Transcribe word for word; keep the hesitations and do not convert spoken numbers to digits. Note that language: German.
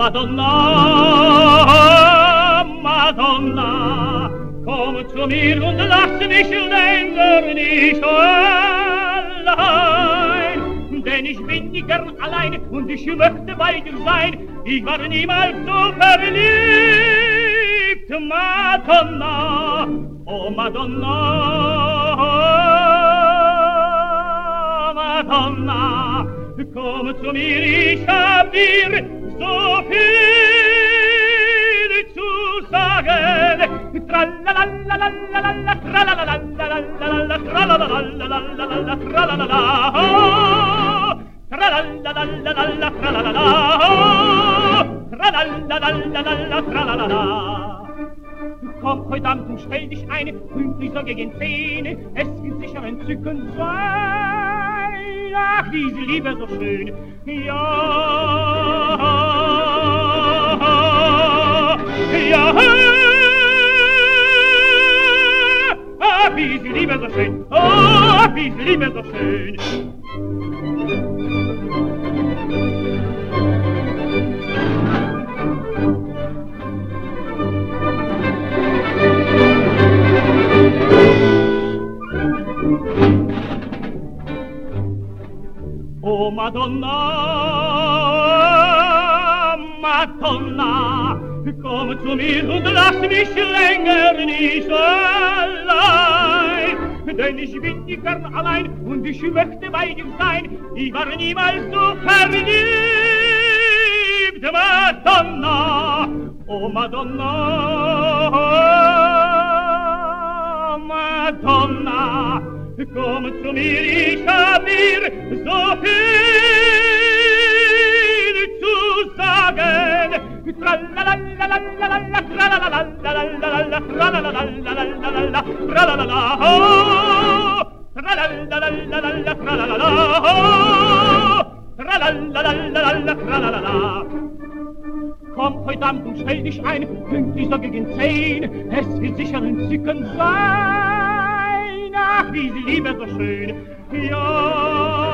Madonna, Madonna, komm zu mir und lass mich länger nicht allein. Denn ich bin nicht gern allein und ich möchte bei dir sein. Ich war niemals so verliebt, Madonna, oh Madonna, Madonna, komm zu mir, ich hab dir so viel zu sagen. Tralalalalalalala, tralalalalalalala, tralalalalalalala, tralalala, tralalalalalalala, tralala, tralalalalalalala, tralala. Komm heute Abend und stell dich ein, pünktlich so gegen zehn, es wird sicher entzückend sein. Ach, diese Liebe so schön, ja, ja, ach, diese Liebe so schön, ach, diese Liebe so schön. Oh Madonna, Madonna, komm zu mir und lass mich länger nicht allein. Denn ich bin nicht gern allein und ich möchte bei dir sein. Ich war niemals so verliebt, Madonna, oh Madonna, Madonna, komm zu mir, ich hab dir so viel zu sagen. Tralalalalalalala, tralalalalalalala, tralalalalalalala, tralala, tralalalalalalala, tralala, tralalalalalalala, tralala. Komm heute Abend und stell dich ein, pünktlich so gegen zehn, es wird sicher entzückend sein. Ach, diese Liebe so schön, ja.